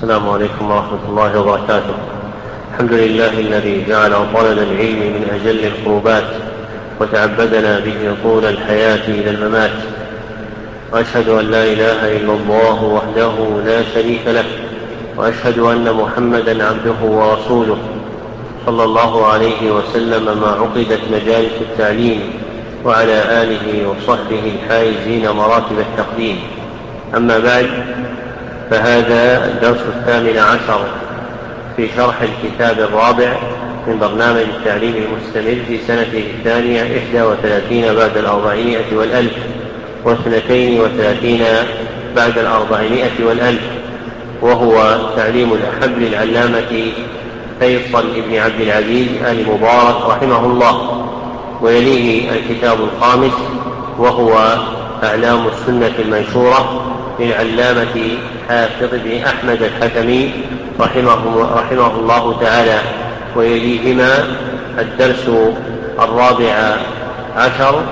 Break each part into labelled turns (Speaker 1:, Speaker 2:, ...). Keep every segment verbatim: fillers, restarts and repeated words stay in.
Speaker 1: السلام عليكم ورحمة الله وبركاته. الحمد لله الذي جعل طلب العلم من أجل القربات وتعبدنا به طول الحياة إلى الممات، وأشهد أن لا إله إلا الله وحده لا شريك له، وأشهد أن محمدا عبده ورسوله صلى الله عليه وسلم ما عقدت مجالس التعليم، وعلى آله وصحبه الحائزين مراتب التقديم. أما بعد، فهذا الدرس الثامن عشر في شرح الكتاب الرابع من برنامج التعليم المستمر في سنته الثانية إحدى وثلاثين بعد الأربعمائة والألف واثنتين وثلاثين بعد الأربعمائة والألف، وهو تعليم الأحب للعلامة فيصل ابن عبد العزيز آل مبارك رحمه الله. ويليه الكتاب الخامس وهو أعلام السنة المنشورة للعلامة حافظ بن أحمد الحكمي رحمه, رحمه الله تعالى. ويليهما الدرس الرابع عشر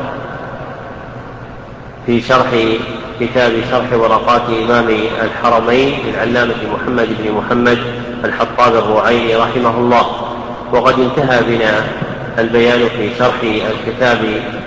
Speaker 1: في شرح كتاب شرح ورقات إمام الحرمين للعلامة محمد بن محمد الحطاب الرعيني رحمه الله. وقد انتهى بنا البيان في شرح الكتاب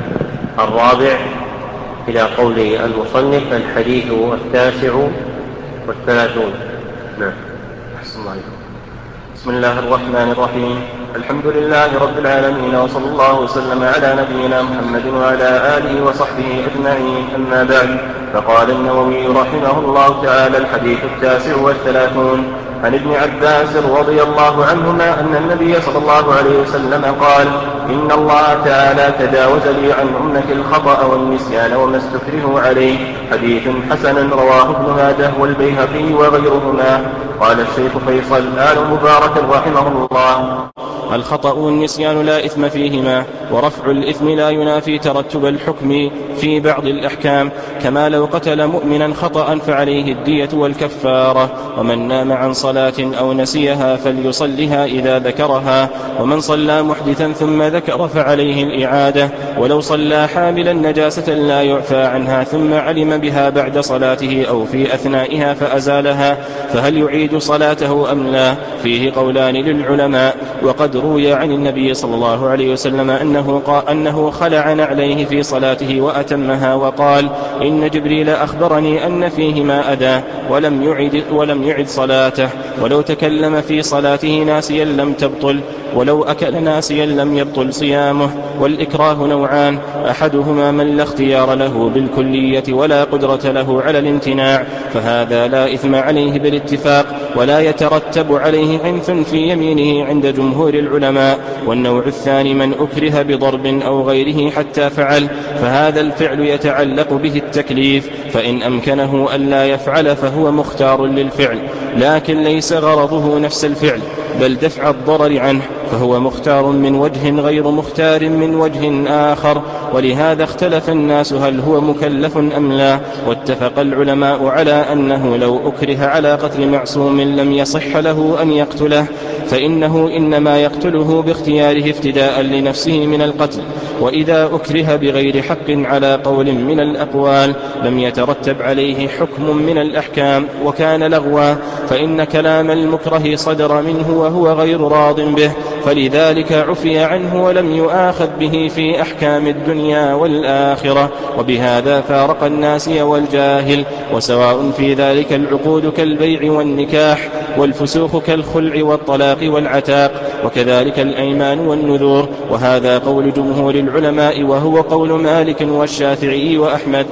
Speaker 1: الرابع إلى قول المصنف: الحديث التاسع والثلاثون. نعم.
Speaker 2: أحسن الله عليكم. بسم الله الرحمن الرحيم. الحمد لله رب العالمين، وصلى الله وسلم على نبينا محمد وعلى آله وصحبه أجمعين. أما بعد، فقال النووي رحمه الله تعالى: الحديث التاسع والثلاثون. عن ابن عباس رضي الله عنهما أن النبي صلى الله عليه وسلم قال: إن الله تعالى تجاوز لي عن أمتي الخطأ والنسيان وما استكرهوا عليه. حديث حسن رواه ابن ماجه والبيهقي وغيرهما. قال الشيخ فيصل آل مبارك رحمه الله:
Speaker 3: الخطأ والنسيان لا إثم فيهما، ورفع الإثم لا ينافي ترتب الحكم في بعض الأحكام، كما لو قتل مؤمنا خطأ فعليه الدية والكفارة. ومن نام عن صلاة أو نسيها فليصلها إذا ذكرها، ومن صلى محدثا ثم ذكر فعليه الإعادة، ولو صلى حاملا نجاسة لا يعفى عنها ثم علم بها بعد صلاته أو في أثنائها فأزالها، فهل يعيد صلاته أم لا؟ فيه قولان للعلماء. وقد روي عن النبي صلى الله عليه وسلم أنه, قال أنه خلع نعليه في صلاته وأتمها، وقال: إن جبريل أخبرني أن فيهما أذى، ولم يعد, ولم يعد صلاته. ولو تكلم في صلاته ناسيا لم تبطل، ولو أكل ناسيا لم يبطل صيامه. والإكراه نوعان: أحدهما من لا اختيار له بالكلية ولا قدرة له على الامتناع، فهذا لا إثم عليه بالاتفاق، ولا يترتب عليه عنف في يمينه عند جمهور العلماء. والنوع الثاني من أكره بضرب أو غيره حتى فعل، فهذا الفعل يتعلق به التكليف، فإن أمكنه أن لا يفعل فهو مختار للفعل، لكن ليس غرضه نفس الفعل بل دفع الضرر عنه، فهو مختار من وجه غير مختار من وجه آخر. ولهذا اختلف الناس هل هو مكلف أم لا، واتفق العلماء على أنه لو أكره على قتل معصوم لم يصح له أن يقتله، فإنه إنما يقتله باختياره افتداء لنفسه من القتل. وإذا أكره بغير حق على قول من الأقوال لم يترتب عليه حكم من الأحكام وكان لغوا، فإن كلام المكره صدر منه وهو غير راض به، فلذلك عفي عنه ولم يؤاخذ به في أحكام الدنيا والآخرة. وبهذا فارق الناسي والجاهل، وسواء في ذلك العقود كالبيع والنكاح، والفسوق كالخلع والطلاق والعتاق، وكذلك الأيمان والنذور. وهذا قول جمهور العلماء، وهو قول مالك والشافعي وأحمد.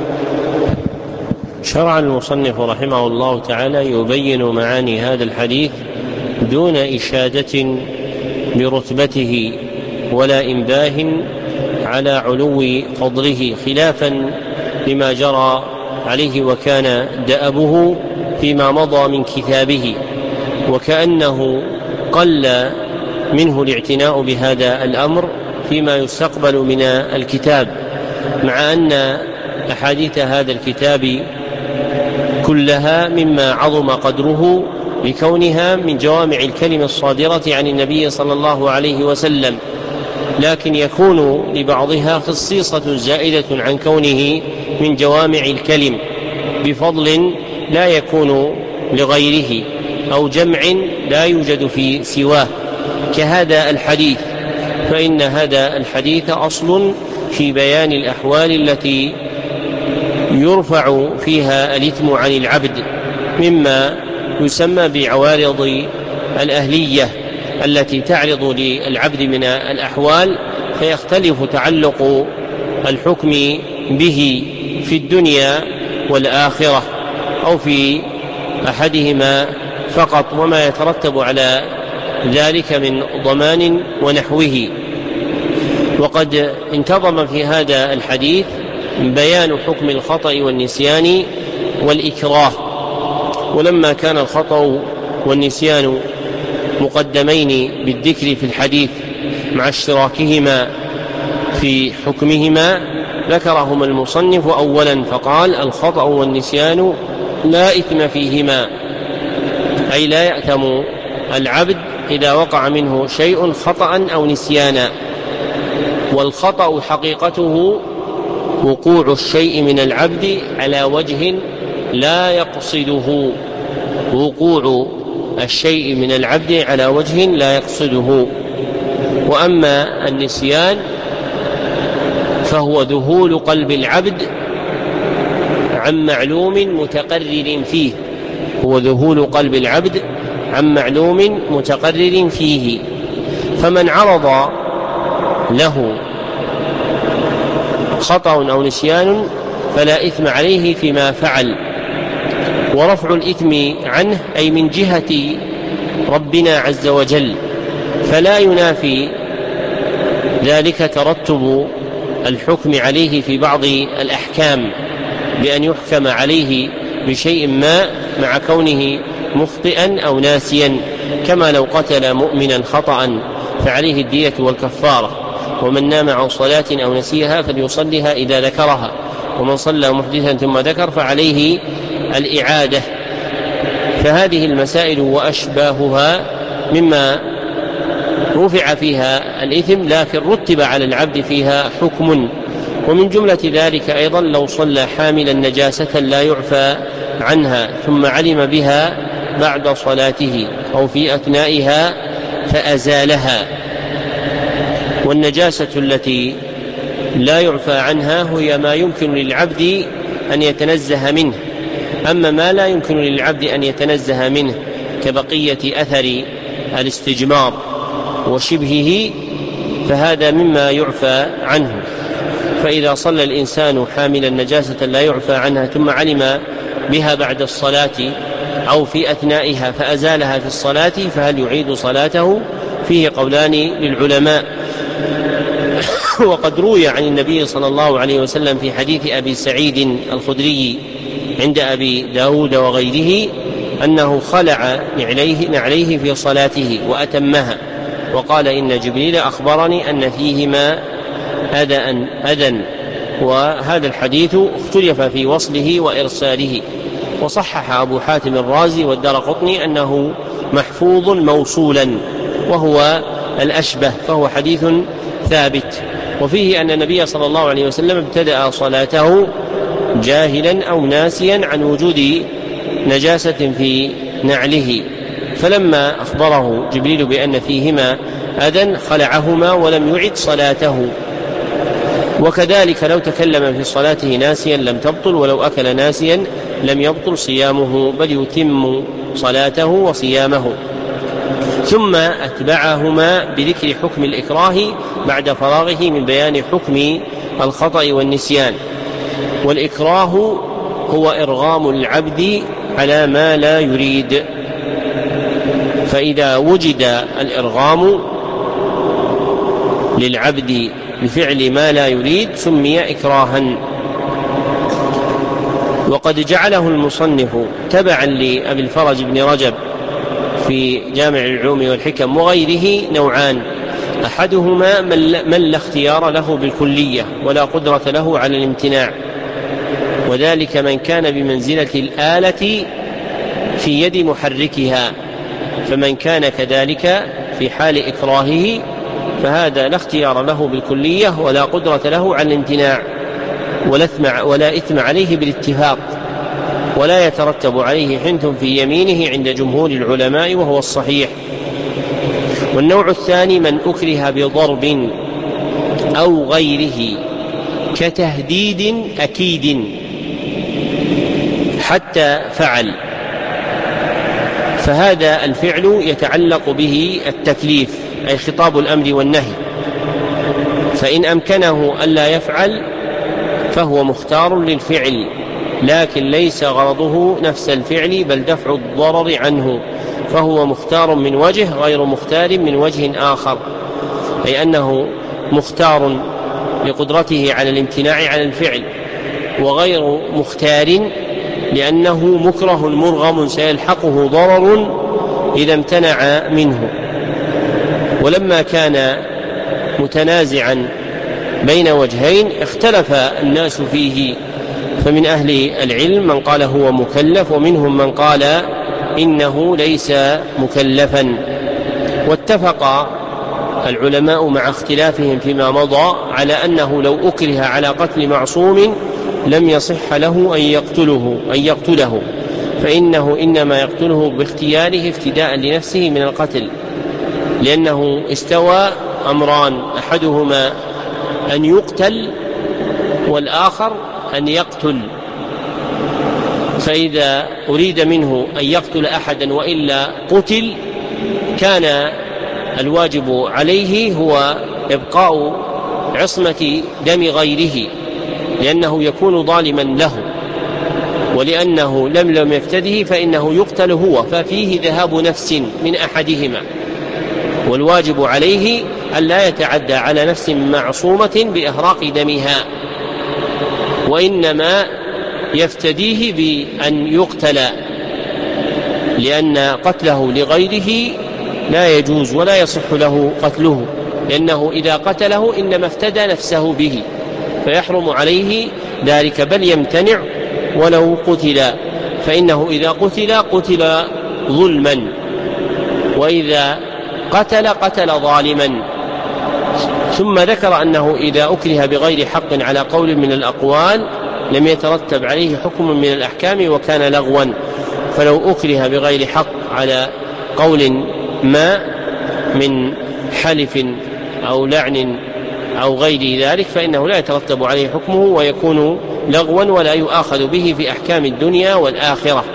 Speaker 1: شرع المصنف رحمه الله تعالى يبين معاني هذا الحديث دون إشادة برتبته ولا إنباه على علو فضله، خلافا لما جرى عليه وكان دأبه فيما مضى من كتابه، وكأنه قل منه الاعتناء بهذا الأمر فيما يستقبل من الكتاب، مع أن أحاديث هذا الكتاب كلها مما عظم قدره لكونها من جوامع الكلم الصادرة عن النبي صلى الله عليه وسلم، لكن يكون لبعضها خصيصة زائدة عن كونه من جوامع الكلم بفضل لا يكون لغيره. أو جمع لا يوجد في سواه كهذا الحديث، فإن هذا الحديث أصل في بيان الأحوال التي يرفع فيها الإثم عن العبد، مما يسمى بعوارض الأهلية التي تعرض للعبد من الأحوال، فيختلف تعلق الحكم به في الدنيا والآخرة أو في أحدهما فقط، وما يترتب على ذلك من ضمان ونحوه. وقد انتظم في هذا الحديث بيان حكم الخطأ والنسيان والإكراه، ولما كان الخطأ والنسيان مقدمين بالذكر في الحديث مع اشتراكهما في حكمهما ذكرهما المصنف أولا فقال: الخطأ والنسيان لا إثم فيهما، أي لا يأثم العبد إذا وقع منه شيء خطأ أو نسيانا. والخطأ حقيقته وقوع الشيء من العبد على وجه لا يقصده، وقوع الشيء من العبد على وجه لا يقصده. وأما النسيان فهو ذهول قلب العبد عن معلوم متقرر فيه، هو ذهول قلب العبد عن معلوم متقرر فيه. فمن عرض له خطأ أو نسيان فلا إثم عليه فيما فعل. ورفع الإثم عنه أي من جهة ربنا عز وجل، فلا ينافي ذلك ترتب الحكم عليه في بعض الأحكام بأن يحكم عليه بشيء ما مع كونه مخطئا أو ناسيا، كما لو قتل مؤمنا خطأ فعليه الدية والكفارة، ومن نام عن صلاة أو نسيها فليصلها إذا ذكرها، ومن صلى محدثا ثم ذكر فعليه الإعادة. فهذه المسائل وأشباهها مما رفع فيها الإثم لكن رتب على العبد فيها حكم. ومن جملة ذلك أيضا لو صلى حاملا نجاسة لا يعفى عنها ثم علم بها بعد صلاته أو في أثنائها فأزالها. والنجاسة التي لا يعفى عنها هي ما يمكن للعبد أن يتنزه منه، أما ما لا يمكن للعبد أن يتنزه منه كبقية أثر الاستجمار وشبهه فهذا مما يعفى عنه. فإذا صلى الإنسان حاملا نجاسة لا يعفى عنها ثم علم بها بعد الصلاة أو في أثنائها فأزالها في الصلاة فهل يعيد صلاته؟ فيه قولان للعلماء. وقد روي عن النبي صلى الله عليه وسلم في حديث أبي سعيد الخدري عند أبي داود وغيره أنه خلع نعليه, نعليه في صلاته وأتمها، وقال: إن جبريل أخبرني أن فيهما أذى أذى. وهذا الحديث اختلف في وصله وإرساله، وصحح أبو حاتم الرازي والدارقطني أنه محفوظ موصولا وهو الأشبه، فهو حديث ثابت. وفيه أن النبي صلى الله عليه وسلم ابتدأ صلاته جاهلا أو ناسيا عن وجود نجاسة في نعله، فلما أخبره جبريل بأن فيهما أذى خلعهما ولم يعد صلاته. وكذلك لو تكلم في صلاته ناسيا لم تبطل، ولو أكل ناسيا لم يبطل صيامه بل يتم صلاته وصيامه. ثم أتبعهما بذكر حكم الإكراه بعد فراغه من بيان حكم الخطأ والنسيان. والإكراه هو إرغام العبد على ما لا يريد، فإذا وجد الإرغام للعبد بفعل ما لا يريد سمي إكراها. وقد جعله المصنف تبعا لأبي الفرج بن رجب في جامع العلوم والحكم وغيره نوعان: أحدهما من لا اختيار له بالكلية ولا قدرة له على الامتناع، وذلك من كان بمنزلة الآلة في يد محركها، فمن كان كذلك في حال إكراهه فهذا لا اختيار له بالكلية ولا قدرة له على الامتناع ولا إثم عليه بالاتفاق. ولا يترتب عليه حنث في يمينه عند جمهور العلماء وهو الصحيح. والنوع الثاني من أكره بضرب أو غيره كتهديد أكيد حتى فعل، فهذا الفعل يتعلق به التكليف أي خطاب الأمر والنهي، فإن أمكنه ألا يفعل فهو مختار للفعل، لكن ليس غرضه نفس الفعل بل دفع الضرر عنه، فهو مختار من وجه غير مختار من وجه آخر، أي أنه مختار لقدرته على الامتناع عن الفعل، وغير مختار لأنه مكره مرغم سيلحقه ضرر إذا امتنع منه. ولما كان متنازعا بين وجهين اختلف الناس فيه، فمن أهل العلم من قال هو مكلف، ومنهم من قال إنه ليس مكلفا. واتفق العلماء مع اختلافهم فيما مضى على أنه لو أكره على قتل معصوم لم يصح له أن يقتله, أن يقتله فإنه إنما يقتله باختياره افتداء لنفسه من القتل، لأنه استوى أمران، أحدهما أن يقتل والآخر أن يقتل، فإذا أريد منه أن يقتل أحدا وإلا قتل كان الواجب عليه هو إبقاء عصمة دم غيره، لأنه يكون ظالما له، ولأنه لم لم يفتده فإنه يقتل هو، ففيه ذهاب نفس من أحدهما، والواجب عليه أن لا يتعدى على نفس معصومة بإهراق دمها، وإنما يفتديه بأن يقتل، لأن قتله لغيره لا يجوز ولا يصح له قتله، لأنه إذا قتله إنما افتدى نفسه به فيحرم عليه ذلك، بل يمتنع ولو قتل، فإنه إذا قتل قتل ظلما، وإذا قتل قتل ظالما. ثم ذكر أنه إذا أكره بغير حق على قول من الأقوال لم يترتب عليه حكم من الأحكام وكان لغوا، فلو أكره بغير حق على قول ما من حلف أو لعن أو غير ذلك فإنه لا يترتب عليه حكمه ويكون لغوا ولا يؤاخذ به في أحكام الدنيا والآخرة.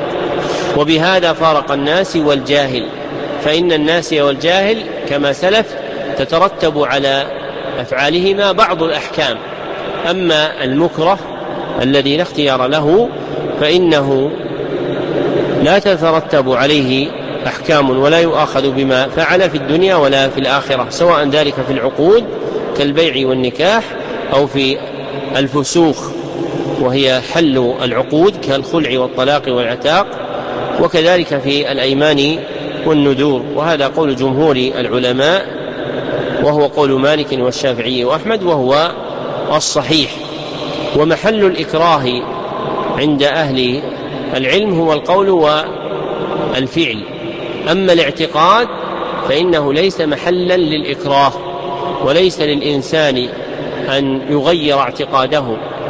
Speaker 1: وبهذا فارق الناس والجاهل، فإن الناس والجاهل كما سلف تترتب على أفعالهما بعض الأحكام، أما المكره الذي لا اختيار له فإنه لا تترتب عليه أحكام ولا يؤاخذ بما فعل في الدنيا ولا في الآخرة، سواء ذلك في العقود كالبيع والنكاح أو في الفسوخ وهي حل العقود كالخلع والطلاق والعتاق، وكذلك في الأيمان والنذور. وهذا قول جمهور العلماء وهو قول مالك والشافعي وأحمد وهو الصحيح. ومحل الإكراه عند أهل العلم هو القول والفعل، أما الاعتقاد فإنه ليس محلا للإكراه، وليس للإنسان أن يغير اعتقاده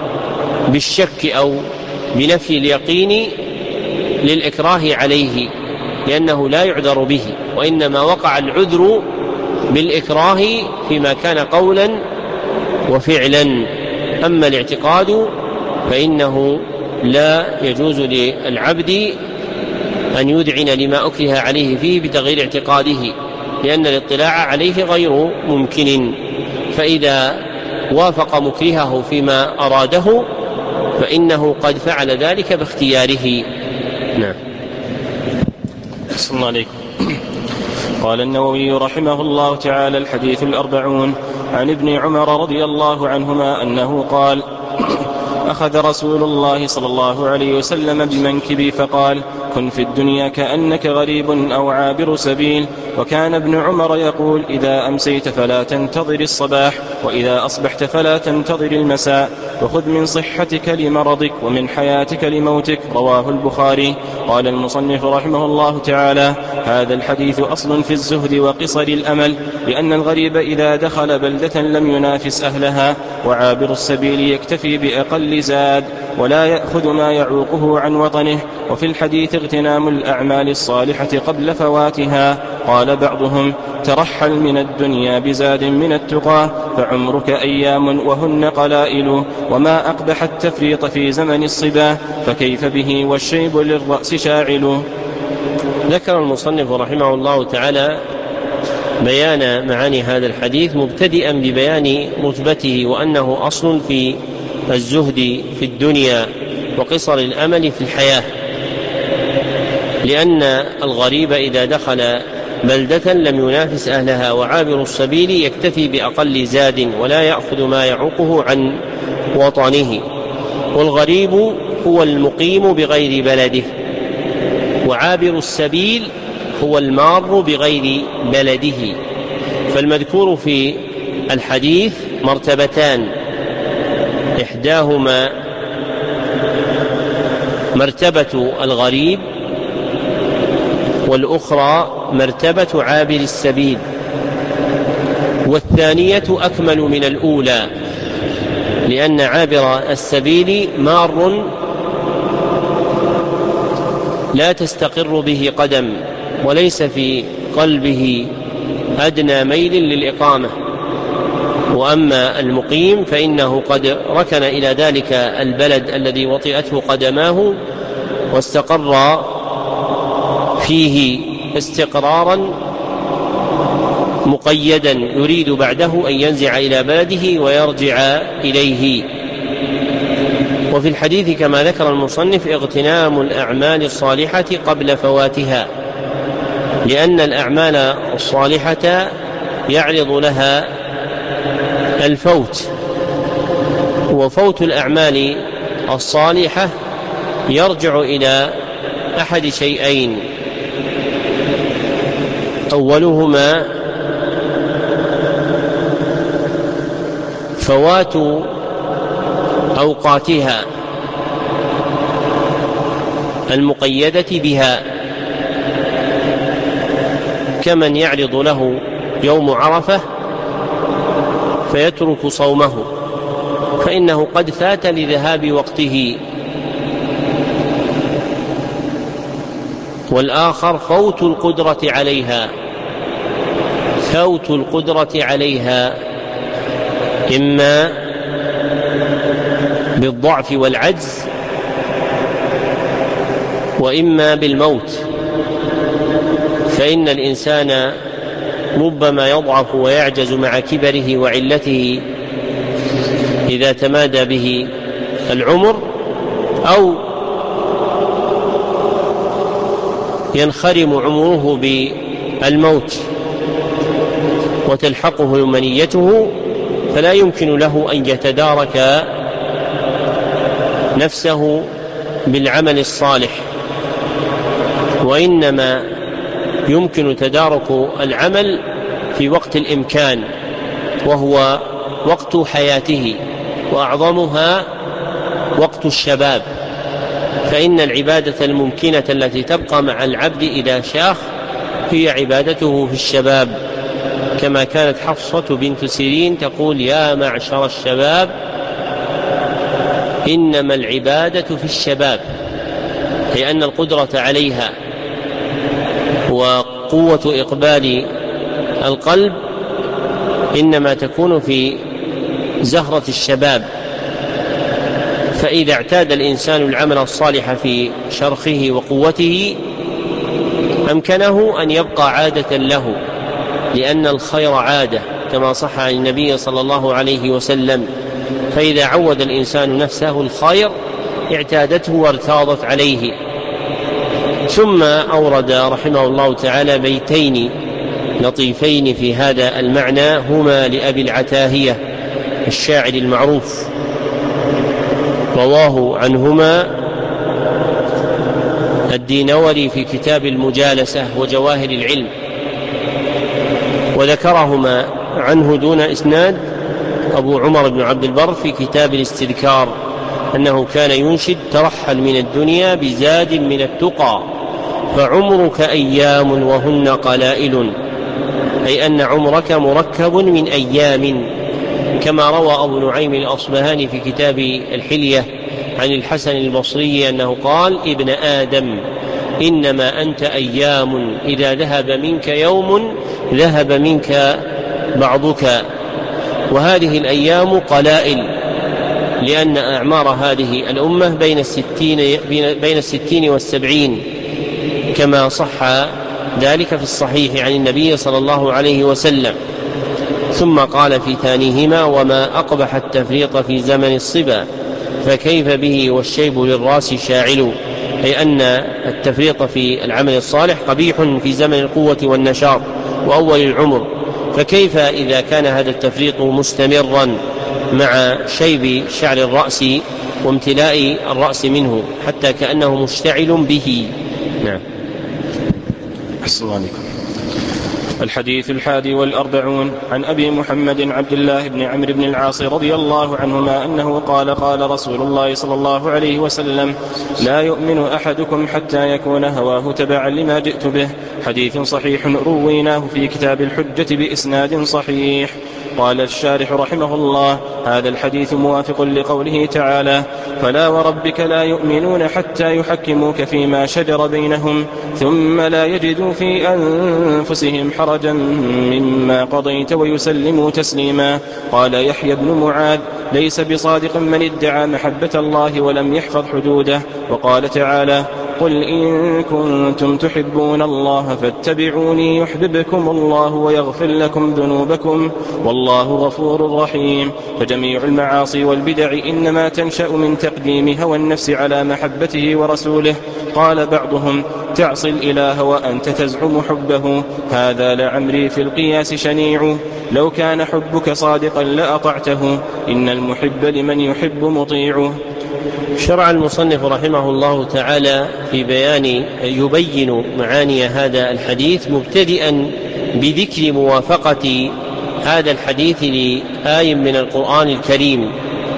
Speaker 1: بالشك أو بنفي اليقين للإكراه عليه، لأنه لا يعذر به، وإنما وقع العذر بالإكراه فيما كان قولا وفعلا. أما الاعتقاد فإنه لا يجوز للعبد أن يذعن لما أكره عليه فيه بتغيير اعتقاده، لأن الاطلاع عليه غير ممكن، فإذا وافق مكرهه فيما أراده فإنه قد فعل ذلك باختياره. نعم.
Speaker 3: صلى الله عليكم. قال النووي رحمه الله تعالى: الحديث الأربعون عن ابن عمر رضي الله عنهما أنه قال: أخذ رسول الله صلى الله عليه وسلم بمنكبي فقال: كن في الدنيا كأنك غريب أو عابر سبيل. وكان ابن عمر يقول إذا أمسيت فلا تنتظر الصباح، وإذا أصبحت فلا تنتظر المساء، وخذ من صحتك لمرضك ومن حياتك لموتك. رواه البخاري. قال المصنف رحمه الله تعالى: هذا الحديث أصل في الزهد وقصر الأمل، لأن الغريب إذا دخل بلدة لم ينافس أهلها، وعابر السبيل يكتفي بأقل زاد ولا يأخذ ما يعوقه عن وطنه. وفي الحديث اغتنام الأعمال الصالحة قبل فواتها. قال بعضهم: ترحل من الدنيا بزاد من التقى، فعمرك أيام وهن قلائل، وما أقبح التفريط في زمن الصبا، فكيف به والشيب للرأس شاعل.
Speaker 1: ذكر المصنف رحمه الله تعالى بيان معاني هذا الحديث، مبتدئا ببيان رتبته، وأنه أصل في الزهد في الدنيا وقصر الأمل في الحياة، لأن الغريب إذا دخل بلدة لم ينافس أهلها، وعابر السبيل يكتفي بأقل زاد ولا يأخذ ما يعوقه عن وطنه. والغريب هو المقيم بغير بلده، وعابر السبيل هو المار بغير بلده. فالمذكور في الحديث مرتبتان، إحداهما مرتبة الغريب، والأخرى مرتبة عابر السبيل، والثانية أكمل من الأولى، لأن عابر السبيل مار لا تستقر به قدم، وليس في قلبه أدنى ميل للإقامة. وأما المقيم فإنه قد ركن إلى ذلك البلد الذي وطئته قدماه واستقر فيه استقرارا مقيدا، يريد بعده أن ينزع إلى بلده ويرجع إليه. وفي الحديث كما ذكر المصنف اغتنام الأعمال الصالحة قبل فواتها، لأن الأعمال الصالحة يعرض لها الفوت، وفوت الأعمال الصالحة يرجع إلى أحد شيئين: أولهما فوات أوقاتها المقيدة بها، كمن يعرض له يوم عرفة فيترك صومه فإنه قد فات لذهاب وقته. والآخر فوت القدرة عليها، فوت القدرة عليها إما بالضعف والعجز، وإما بالموت. فإن الإنسان ربما يضعف ويعجز مع كبره وعلته إذا تمادى به العمر، أو ينخرم عمره بالموت وتلحقه منيته، فلا يمكن له أن يتدارك نفسه بالعمل الصالح، وإنما يمكن تدارك العمل في وقت الإمكان، وهو وقت حياته، وأعظمها وقت الشباب. فإن العبادة الممكنة التي تبقى مع العبد إذا شاخ هي عبادته في الشباب، كما كانت حفصة بنت سيرين تقول: يا معشر الشباب إنما العبادة في الشباب، لأن القدرة عليها وقوة إقبال القلب إنما تكون في زهرة الشباب. فإذا اعتاد الإنسان العمل الصالح في شرخه وقوته أمكنه أن يبقى عادة له، لأن الخير عادة كما صح عن النبي صلى الله عليه وسلم. فإذا عود الإنسان نفسه الخير اعتادته وارتاضت عليه. ثم أورد رحمه الله تعالى بيتين لطيفين في هذا المعنى، هما لأبي العتاهية الشاعر المعروف، رواه عنهما الدينوري في كتاب المجالسة وجواهر العلم، وذكرهما عنه دون إسناد أبو عمر بن عبد البر في كتاب الاستذكار أنه كان ينشد: ترحل من الدنيا بزاد من التقى فعمرك أيام وهن قلائل، أي أن عمرك مركب من أيام، كما روى أبو نعيم الأصبهاني في كتاب الحلية عن الحسن البصري أنه قال: ابن آدم إنما أنت أيام، إذا ذهب منك يوم ذهب منك بعضك، وهذه الأيام قلائل، لأن أعمار هذه الأمة بين الستين, بين الستين والسبعين، كما صح ذلك في الصحيح عن النبي صلى الله عليه وسلم. ثم قال في ثانيهما: وما أقبح التفريط في زمن الصبا فكيف به والشيب للراس شاعل، أي أن التفريط في العمل الصالح قبيح في زمن القوة والنشاط وأول العمر، فكيف إذا كان هذا التفريط مستمرا مع شيب شعر الرأس وامتلاء الرأس منه حتى كأنه مشتعل به. نعم.
Speaker 3: أحسن عليكم. الحديث الحادي والأربعون عن أبي محمد عبد الله بن عمرو بن العاص رضي الله عنهما أنه قال: قال رسول الله صلى الله عليه وسلم: لا يؤمن أحدكم حتى يكون هواه تبعا لما جئت به. حديث صحيح رويناه في كتاب الحجة بإسناد صحيح. قال الشارح رحمه الله: هذا الحديث موافق لقوله تعالى: فلا وربك لا يؤمنون حتى يحكموك فيما شجر بينهم ثم لا يجدوا في أنفسهم حرجا مما قضيت ويسلموا تسليما. قال يحيى بن معاذ: ليس بصادق من ادعى محبة الله ولم يحفظ حدوده. وقال تعالى: قل إن كنتم تحبون الله فاتبعوني يحببكم الله ويغفر لكم ذنوبكم والله غفور رحيم. فجميع المعاصي والبدع إنما تنشأ من تقديم هوى النفس على محبته ورسوله. قال بعضهم: تعصي الإله وأنت تزعم حبه، هذا لعمري في القياس شنيع، لو كان حبك صادقا لأطعته، إن المحب لمن يحب مطيع.
Speaker 1: شرع المصنف رحمه الله تعالى في بيان يبين معاني هذا الحديث، مبتدئا بذكر موافقة هذا الحديث لآية من القرآن الكريم،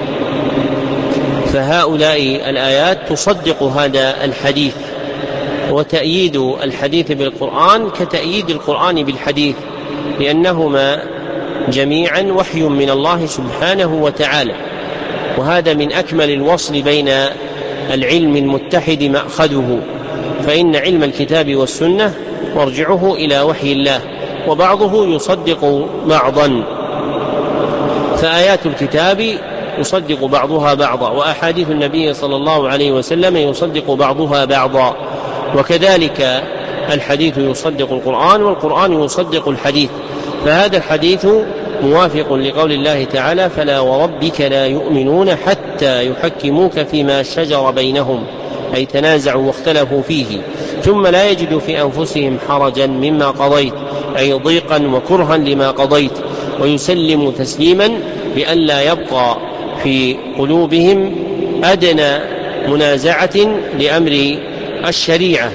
Speaker 1: فهؤلاء الآيات تصدق هذا الحديث، وتأييد الحديث بالقرآن كتأييد القرآن بالحديث، لأنهما جميعا وحي من الله سبحانه وتعالى، وهذا من أكمل الوصل بين العلم المتحد مأخذه، فإن علم الكتاب والسنة مرجعه إلى وحي الله، وبعضه يصدق بعضا، فآيات الكتاب يصدق بعضها بعضا، وأحاديث النبي صلى الله عليه وسلم يصدق بعضها بعضا، وكذلك الحديث يصدق القرآن والقرآن يصدق الحديث. فهذا الحديث موافق لقول الله تعالى: فلا وربك لا يؤمنون حتى يحكموك فيما شجر بينهم، أي تنازعوا واختلفوا فيه، ثم لا يجدوا في أنفسهم حرجا مما قضيت، أي ضيقا وكرها لما قضيت، ويسلموا تسليما بأن لا يبقى في قلوبهم أدنى منازعة لأمر الشريعة.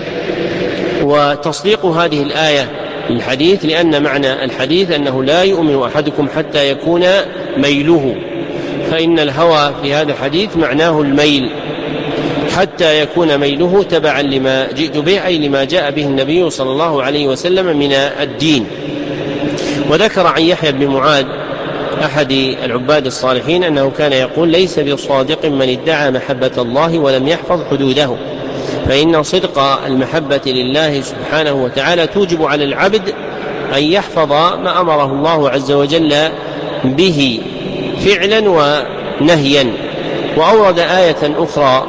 Speaker 1: وتصديق هذه الآية الحديث، لأن معنى الحديث أنه لا يؤمن أحدكم حتى يكون ميله، فإن الهوى في هذا الحديث معناه الميل، حتى يكون ميله تبعا لما جئت به، أي لما جاء به النبي صلى الله عليه وسلم من الدين. وذكر عن يحيى بن معاذ أحد العباد الصالحين أنه كان يقول: ليس بصادق من ادعى محبة الله ولم يحفظ حدوده، فإن صدق المحبة لله سبحانه وتعالى توجب على العبد أن يحفظ ما أمره الله عز وجل به فعلا ونهيا. وأورد آية أخرى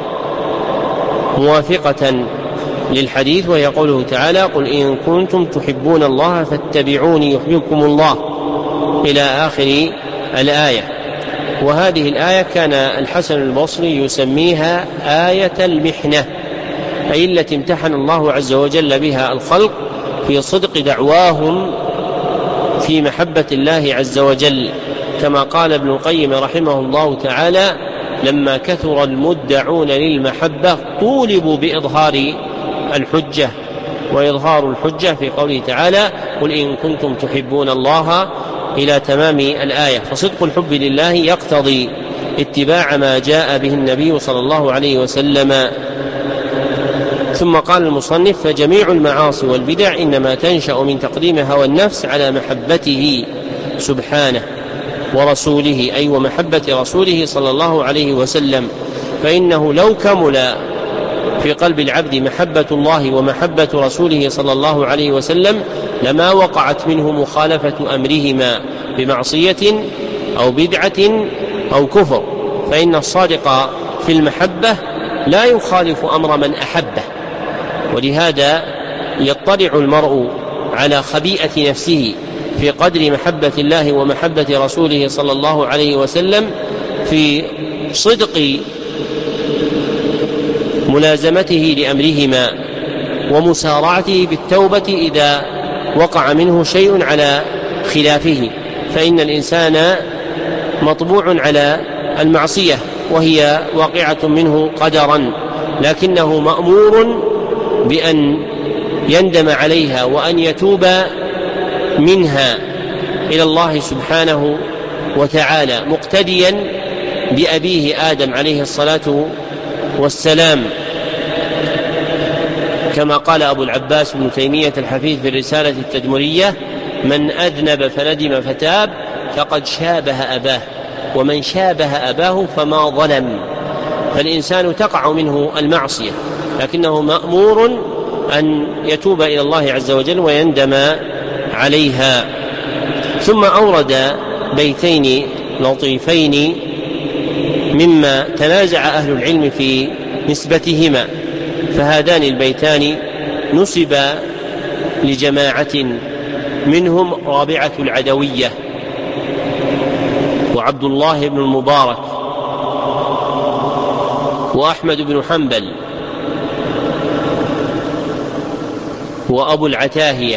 Speaker 1: موافقة للحديث، وهي قوله تعالى: قل إن كنتم تحبون الله فاتبعوني يحببكم الله، إلى آخر الآية. وهذه الآية كان الحسن البصري يسميها آية المحنة، أي التي امتحن الله عز وجل بها الخلق في صدق دعواهم في محبة الله عز وجل، كما قال ابن القيم رحمه الله تعالى: لما كثر المدعون للمحبة طولبوا بإظهار الحجة، وإظهار الحجة في قوله تعالى قل إن كنتم تحبون الله إلى تمام الآية. فصدق الحب لله يقتضي اتباع ما جاء به النبي صلى الله عليه وسلم. ثم قال المصنف فجميع المعاصي والبدع إنما تنشأ من تقديم هوى النفس على محبته سبحانه ورسوله، أي ومحبة رسوله صلى الله عليه وسلم، فإنه لو كمل في قلب العبد محبة الله ومحبة رسوله صلى الله عليه وسلم لما وقعت منه مخالفة أمرهما بمعصية أو بدعة أو كفر، فإن الصادق في المحبة لا يخالف أمر من أحبه. ولهذا يطلع المرء على خبيئة نفسه في قدر محبة الله ومحبة رسوله صلى الله عليه وسلم في صدق ملازمته لأمرهما ومسارعته بالتوبة إذا وقع منه شيء على خلافه، فإن الإنسان مطبوع على المعصية وهي واقعة منه قدرا، لكنه مأمور بأن يندم عليها وأن يتوب منها إلى الله سبحانه وتعالى، مقتديا بأبيه آدم عليه الصلاة والسلام، كما قال أبو العباس بن تيمية الحفيظ في الرسالة التدمرية من أذنب فندم فتاب فقد شابه أباه، ومن شابه أباه فما ظلم. فالإنسان تقع منه المعصية لكنه مأمور أن يتوب إلى الله عز وجل ويندم عليها. ثم أورد بيتين لطيفين مما تنازع أهل العلم في نسبتهما، فهذان البيتان نسب لجماعة منهم رابعة العدوية وعبد الله بن المبارك وأحمد بن حنبل وأبو العتاهية،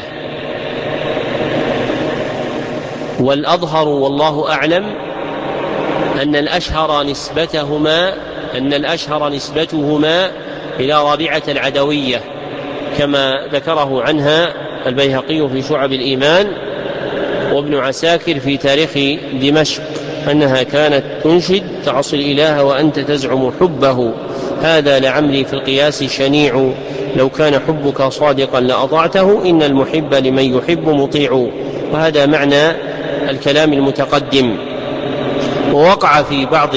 Speaker 1: والأظهر والله أعلم أن الأشهر نسبتهما أن الأشهر نسبتهما إلى رابعة العدوية كما ذكره عنها البيهقي في شعب الإيمان وابن عساكر في تاريخ دمشق أنها كانت تنشد تعصي الإله وأنت تزعم حبه، هذا لعمري في القياس شنيع، لو كان حبك صادقا لأطعته إن المحب لمن يحب مطيع. وهذا معنى الكلام المتقدم. ووقع في بعض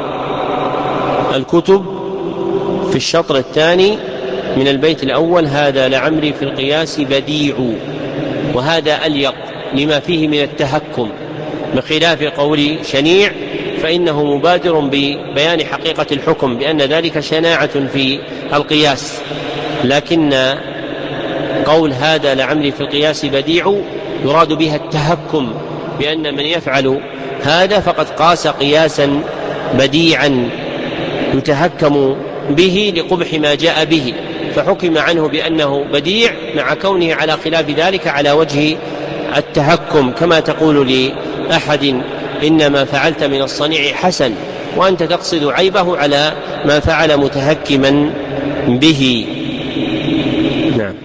Speaker 1: الكتب في الشطر الثاني من البيت الأول هذا لعمري في القياس بديع، وهذا أليق لما فيه من التهكم، بخلاف قول شنيع فإنه مبادر ببيان حقيقة الحكم بأن ذلك شناعة في القياس، لكن قول هذا لعمري في القياس بديع يراد بها التهكم بأن من يفعل هذا فقد قاس قياسا بديعا يتهكم به لقبح ما جاء به، فحكم عنه بأنه بديع مع كونه على خلاف ذلك على وجه التهكم، كما تقول لأحد إنما فعلت من الصنيع حسن وأنت تقصد عيبه على ما فعل متهكما به. نعم.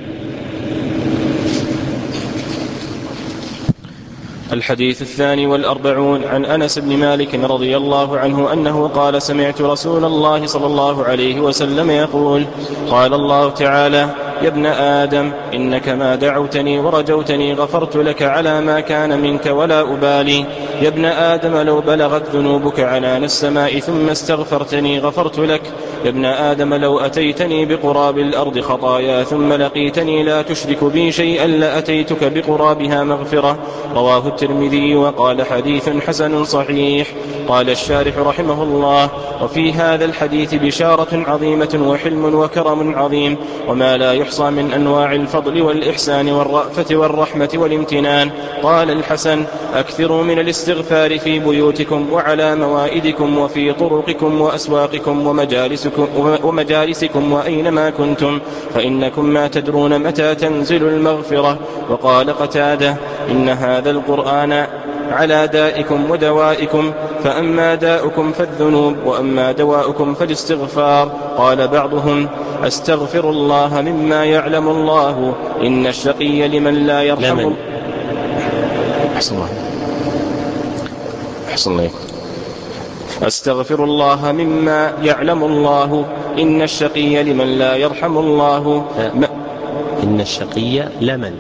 Speaker 3: الحديث الثاني والأربعون عن أنس بن مالك رضي الله عنه أنه قال سمعت رسول الله صلى الله عليه وسلم يقول قال الله تعالى يا ابن آدم إنك ما دعوتني ورجوتني غفرت لك على ما كان منك ولا أبالي، يا ابن آدم لو بلغت ذنوبك عنان السماء ثم استغفرتني غفرت لك، يا ابن آدم لو أتيتني بقراب الأرض خطايا ثم لقيتني لا تشرك بي شيئا لأتيتك بقرابها مغفرة. رواه الترمذي وقال حديث حسن صحيح. قال الشارح رحمه الله وفي هذا الحديث بشارة عظيمة وحلم وكرم عظيم وما لا يحصى من أنواع الفضل والإحسان والرأفة والرحمة والامتنان. قال الحسن أكثروا من الاستغفار في بيوتكم وعلى موائدكم وفي طرقكم وأسواقكم ومجالسكم, ومجالسكم وأينما كنتم فإنكم ما تدرون متى تنزل المغفرة. وقال قتادة إن هذا القرآن على دائكم ودوائكم، فأما داؤكم فالذنوب وأما دواؤكم فالاستغفار. قال بعضهم: أستغفر الله مما يعلم الله إن الشقي لمن لا يرحم
Speaker 1: لمن
Speaker 3: أحسن الله أحسن الله أستغفر الله مما يعلم الله إن الشقي لمن لا يرحم الله ما
Speaker 1: إن الشقي لمن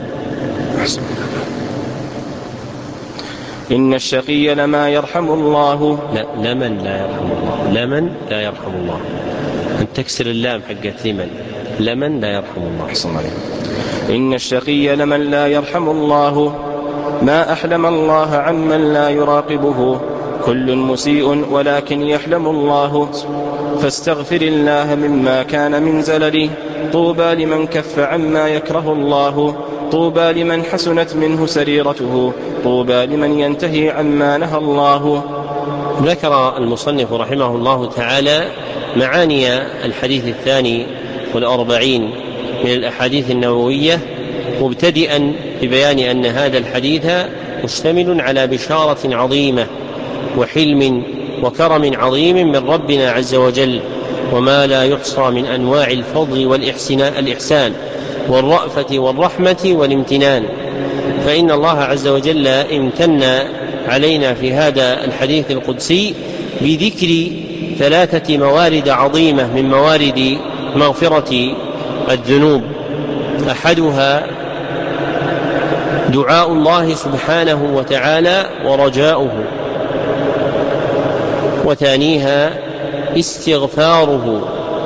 Speaker 3: إن الشقي لما يرحم الله
Speaker 1: لا لمن لا يرحم الله لمن لا يرحم الله أن تكسر اللام حقت لمن لمن لا يرحم الله
Speaker 3: أحسن الله إن الشقي لمن لا يرحم الله ما أحلم الله عمن لا يراقبه كل مسيء ولكن يحلم الله فاستغفر الله مما كان من زلله طوبى لمن كف عما يكره الله طوبى لمن حسنت منه سريرته طوبى لمن ينتهي عما نهى الله.
Speaker 1: ذكر المصنف رحمه الله تعالى معاني الحديث الثاني والأربعين من الأحاديث النبوية مبتدئا ببيان أن هذا الحديث مشتمل على بشارة عظيمة وحلم وكرم عظيم من ربنا عز وجل وما لا يحصى من أنواع الفضل والإحسان والرأفة والرحمة والامتنان. فإن الله عز وجل امتن علينا في هذا الحديث القدسي بذكر ثلاثة موارد عظيمة من موارد مغفرة الذنوب. أحدها دعاء الله سبحانه وتعالى ورجاؤه، وثانيها استغفاره،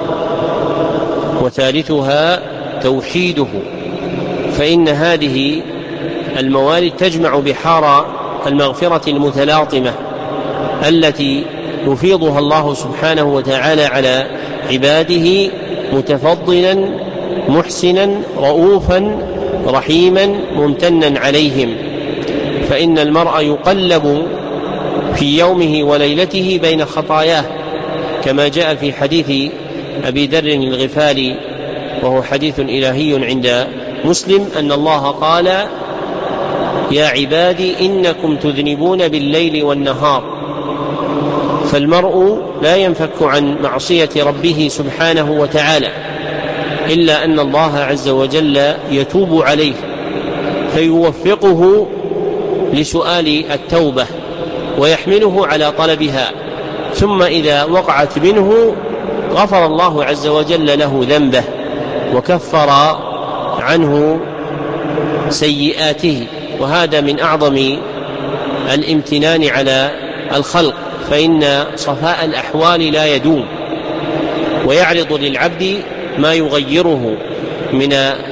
Speaker 1: وثالثها توحيده. فإن هذه الموارد تجمع بحار المغفرة المتلاطمة التي يفيضها الله سبحانه وتعالى على عباده متفضلا محسنا رؤوفا رحيما ممتنا عليهم. فإن المرء يقلب في يومه وليلته بين خطاياه كما جاء في حديث أبي ذر الغفاري وهو حديث إلهي عند مسلم أن الله قال: يا عبادي إنكم تذنبون بالليل والنهار. فالمرء لا ينفك عن معصية ربه سبحانه وتعالى إلا أن الله عز وجل يتوب عليه فيوفقه لسؤال التوبة ويحمله على طلبها، ثم إذا وقعت منه غفر الله عز وجل له ذنبه وكفر عنه سيئاته. وهذا من أعظم الامتنان على الخلق، فإن صفاء الأحوال لا يدوم ويعرض للعبد ما يغيره من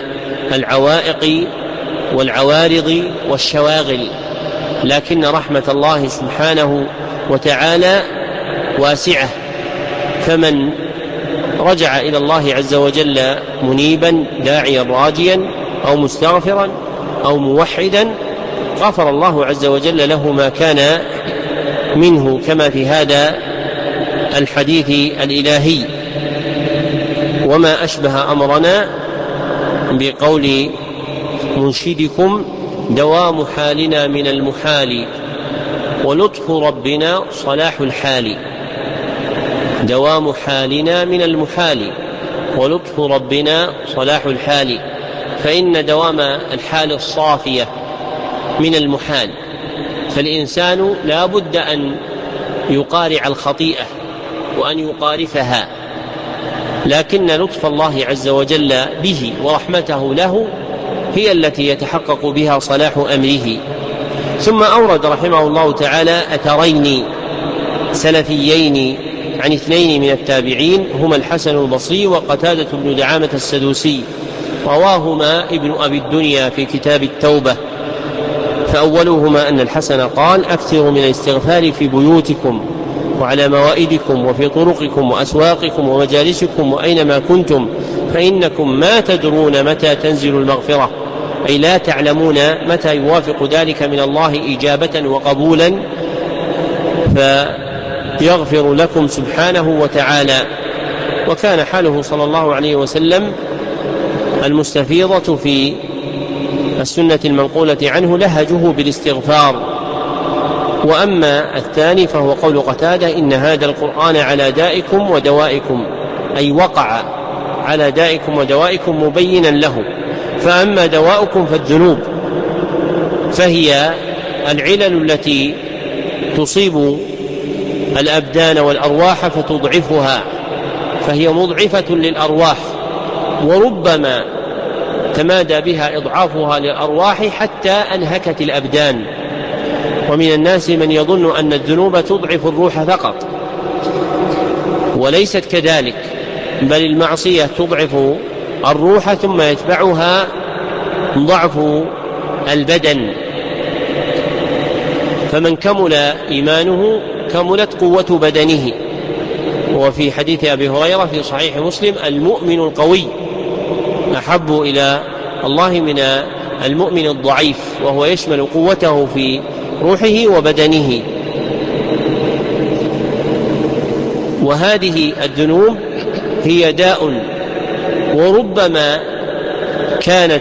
Speaker 1: العوائق والعوارض والشواغل، لكن رحمة الله سبحانه وتعالى واسعة، فمن رجع إلى الله عز وجل منيبا داعيا راجيا أو مستغفرا أو موحدا غفر الله عز وجل له ما كان منه، كما في هذا الحديث الإلهي. وما أشبه أمرنا بقول منشدكم: دوام حالنا من المحال ولطف ربنا صلاح الحال. دوام حالنا من المحال ولطف ربنا صلاح الحال. فإن دوام الحال الصافية من المحال، فالإنسان لا بد أن يقارع الخطيئة وأن يقارفها، لكن لطف الله عز وجل به ورحمته له هي التي يتحقق بها صلاح أمره. ثم أورد رحمه الله تعالى أثرين سلفيين عن اثنين من التابعين هما الحسن البصري وقتادة بن دعامة السدوسي، رواهما ابن أبي الدنيا في كتاب التوبة. فأولهما أن الحسن قال: أكثروا من الاستغفار في بيوتكم وعلى موائدكم وفي طرقكم وأسواقكم ومجالسكم وأينما كنتم، فإنكم ما تدرون متى تنزل المغفرة، أي لا تعلمون متى يوافق ذلك من الله إجابة وقبولا فيغفر لكم سبحانه وتعالى. وكان حاله صلى الله عليه وسلم المستفيضة في السنة المنقولة عنه لهجه بالاستغفار وأما الثاني فهو قول قتادة: إن هذا القرآن على دائكم ودوائكم، أي وقع على دائكم ودوائكم مبينا له. فأما دواؤكم فالذنوب، فهي العلل التي تصيب الأبدان والأرواح فتضعفها، فهي مضعفة للأرواح، وربما تمادى بها إضعافها للأرواح حتى أنهكت الأبدان. ومن الناس من يظن أن الذنوب تضعف الروح فقط، وليست كذلك، بل المعصية تضعف الروح ثم يتبعها ضعف البدن. فمن كمل إيمانه كملت قوة بدنه. وفي حديث أبي هريرة في صحيح مسلم: المؤمن القوي أحب إلى الله من المؤمن الضعيف، وهو يشمل قوته في روحه وبدنه. وهذه الذنوب هي داء، وربما كانت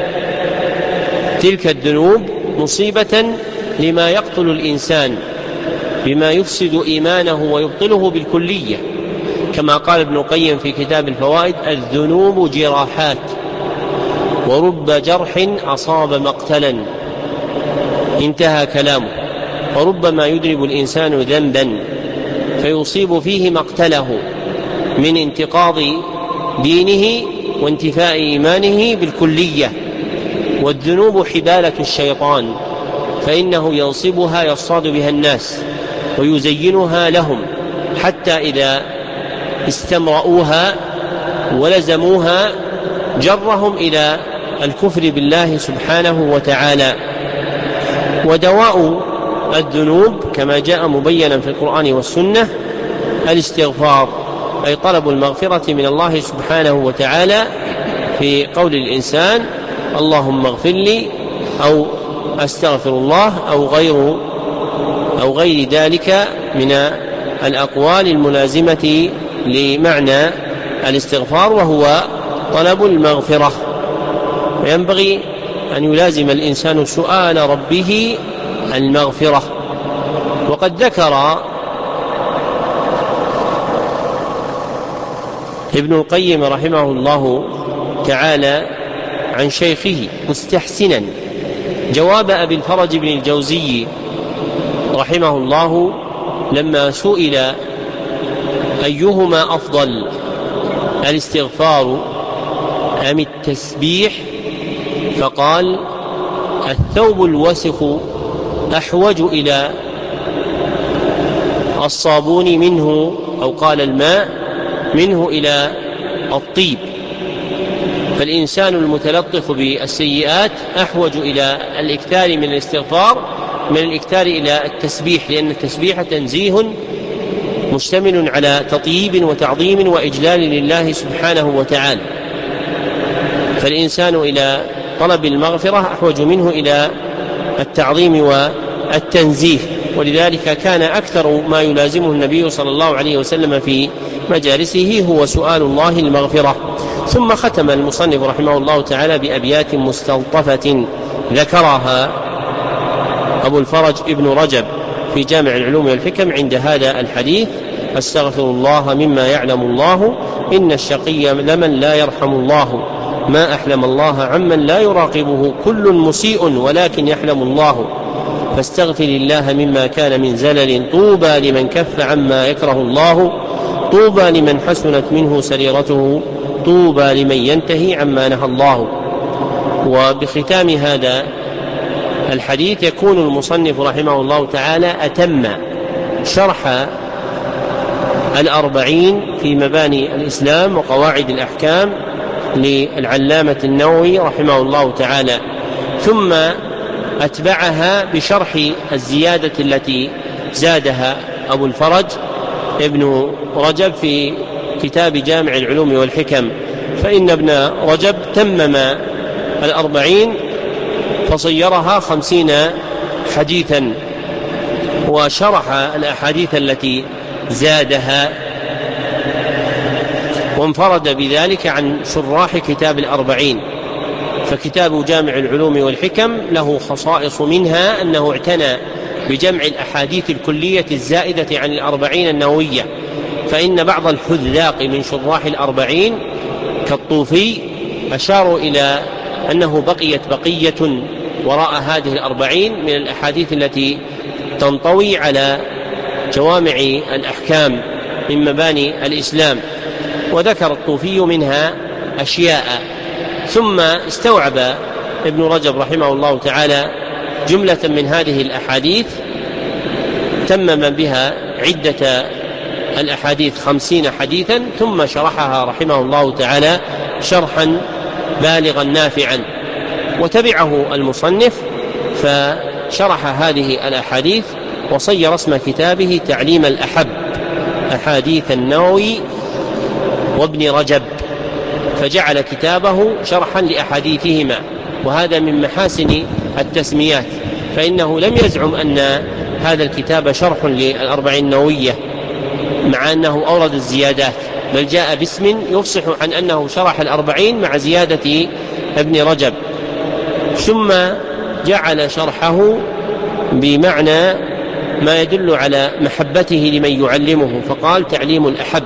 Speaker 1: تلك الذنوب مصيبة لما يقتل الإنسان بما يفسد إيمانه ويبطله بالكلية، كما قال ابن القيم في كتاب الفوائد: الذنوب جراحات، ورب جرح أصاب مقتلا. انتهى كلامه. وربما يذنب الإنسان ذنبا فيصيب فيه مقتله من انتقاض دينه وانتفاء إيمانه بالكلية. والذنوب حبالة الشيطان، فإنه ينصبها يصطاد بها الناس ويزينها لهم، حتى إذا استمرؤوها ولزموها جرهم إلى الكفر بالله سبحانه وتعالى. ودواء الذنوب كما جاء مبينا في القرآن والسنة الاستغفار، أي طلب المغفرة من الله سبحانه وتعالى، في قول الإنسان: اللهم اغفر لي، أو أستغفر الله، أو غير أو غير ذلك من الأقوال الملازمة لمعنى الاستغفار، وهو طلب المغفرة. وينبغي أن يلازم الإنسان سؤال ربه المغفرة. وقد ذكر ابن القيم رحمه الله تعالى عن شيخه مستحسنا جواب أبي الفرج بن الجوزي رحمه الله لما سئل أيهما أفضل، الاستغفار أم التسبيح؟ فقال: الثوب الوسخ أحوج إلى الصابون منه، أو قال الماء منه إلى الطيب. فالإنسان المتلطف بالسيئات أحوج إلى الإكثار من الاستغفار من الإكثار إلى التسبيح، لأن التسبيح تنزيه مشتمل على تطييب وتعظيم وإجلال لله سبحانه وتعالى. فالإنسان إلى طلب المغفرة أحوج منه إلى التعظيم والتنزيه، ولذلك كان أكثر ما يلازمه النبي صلى الله عليه وسلم في مجالسه هو سؤال الله المغفرة. ثم ختم المصنف رحمه الله تعالى بأبيات مستلطفة ذكرها أبو الفرج ابن رجب في جامع العلوم والحكم عند هذا الحديث: أستغفر الله مما يعلم الله، إن الشقي لمن لا يرحم الله، ما أحلم الله عمن لا يراقبه، كل مسيء ولكن يحلم الله، فاستغفر الله مما كان من زلل، طوبى لمن كف عما يكره الله، طوبى لمن حسنت منه سريرته، طوبى لمن ينتهي عما نهى الله. وبختام هذا الحديث يكون المصنف رحمه الله تعالى أتم شرح الأربعين في مباني الإسلام وقواعد الأحكام للعلامة النووي رحمه الله تعالى، ثم أتبعها بشرح الزيادة التي زادها أبو الفرج ابن رجب في كتاب جامع العلوم والحكم. فإن ابن رجب تمم الأربعين فصيرها خمسين حديثا، وشرح الأحاديث التي زادها، وانفرد بذلك عن شراح كتاب الأربعين. فكتاب جامع العلوم والحكم له خصائص، منها أنه اعتنى بجمع الأحاديث الكلية الزائدة عن الأربعين النووية، فإن بعض الحذاق من شراح الأربعين كالطوفي أشاروا إلى أنه بقيت بقية وراء هذه الأربعين من الأحاديث التي تنطوي على جوامع الأحكام من مباني الإسلام، وذكر الطوفي منها أشياء. ثم استوعب ابن رجب رحمه الله تعالى جملة من هذه الأحاديث تمم بها عدة الأحاديث خمسين حديثا، ثم شرحها رحمه الله تعالى شرحا بالغا نافعا. وتبعه المصنف فشرح هذه الأحاديث وصير اسم كتابه تعليم الأحب أحاديث النووي وابن رجب، فجعل كتابه شرحا لأحاديثهما، وهذا من محاسن التسميات، فإنه لم يزعم أن هذا الكتاب شرح للأربعين النووية مع أنه أورد الزيادات، بل جاء باسم يفصح عن أنه شرح الأربعين مع زيادة ابن رجب، ثم جعل شرحه بمعنى ما يدل على محبته لمن يعلمه، فقال تعليم الأحب.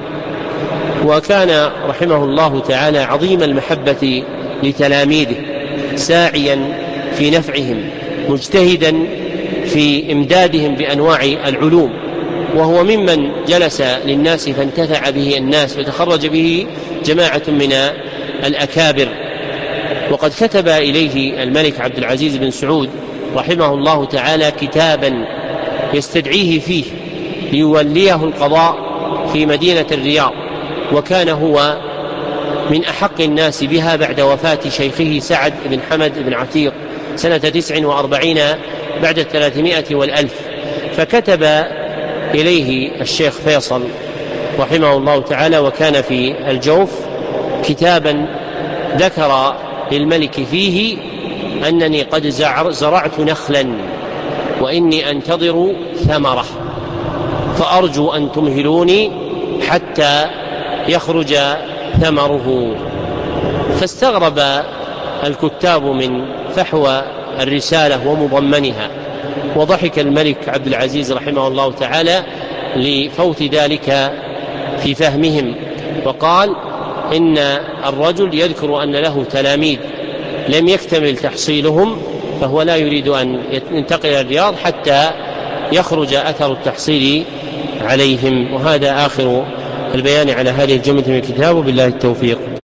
Speaker 1: وكان رحمه الله تعالى عظيم المحبة لتلاميذه، ساعيا في نفعهم، مجتهدا في إمدادهم بأنواع العلوم، وهو ممن جلس للناس فانتفع به الناس وتخرج به جماعة من الأكابر. وقد كتب إليه الملك عبد العزيز بن سعود رحمه الله تعالى كتابا يستدعيه فيه ليوليه القضاء في مدينة الرياض، وكان هو من أحق الناس بها بعد وفاة شيخه سعد بن حمد بن عتيق سنة تسع وأربعين بعد الثلاثمائة والألف، فكتب إليه الشيخ فيصل رحمه الله تعالى وكان في الجوف كتابا ذكر للملك فيه أنني قد زرعت نخلا وإني أنتظر ثمرة، فأرجو أن تمهلوني حتى يخرج ثمره. فاستغرب الكتاب من فحوى الرسالة ومضمنها، وضحك الملك عبد العزيز رحمه الله تعالى لفوت ذلك في فهمهم، وقال إن الرجل يذكر أن له تلاميذ لم يكتمل تحصيلهم، فهو لا يريد أن ينتقل الرياض حتى يخرج أثر التحصيل عليهم. وهذا آخر البيان على هذه الجملة من الكتاب، وبالله التوفيق.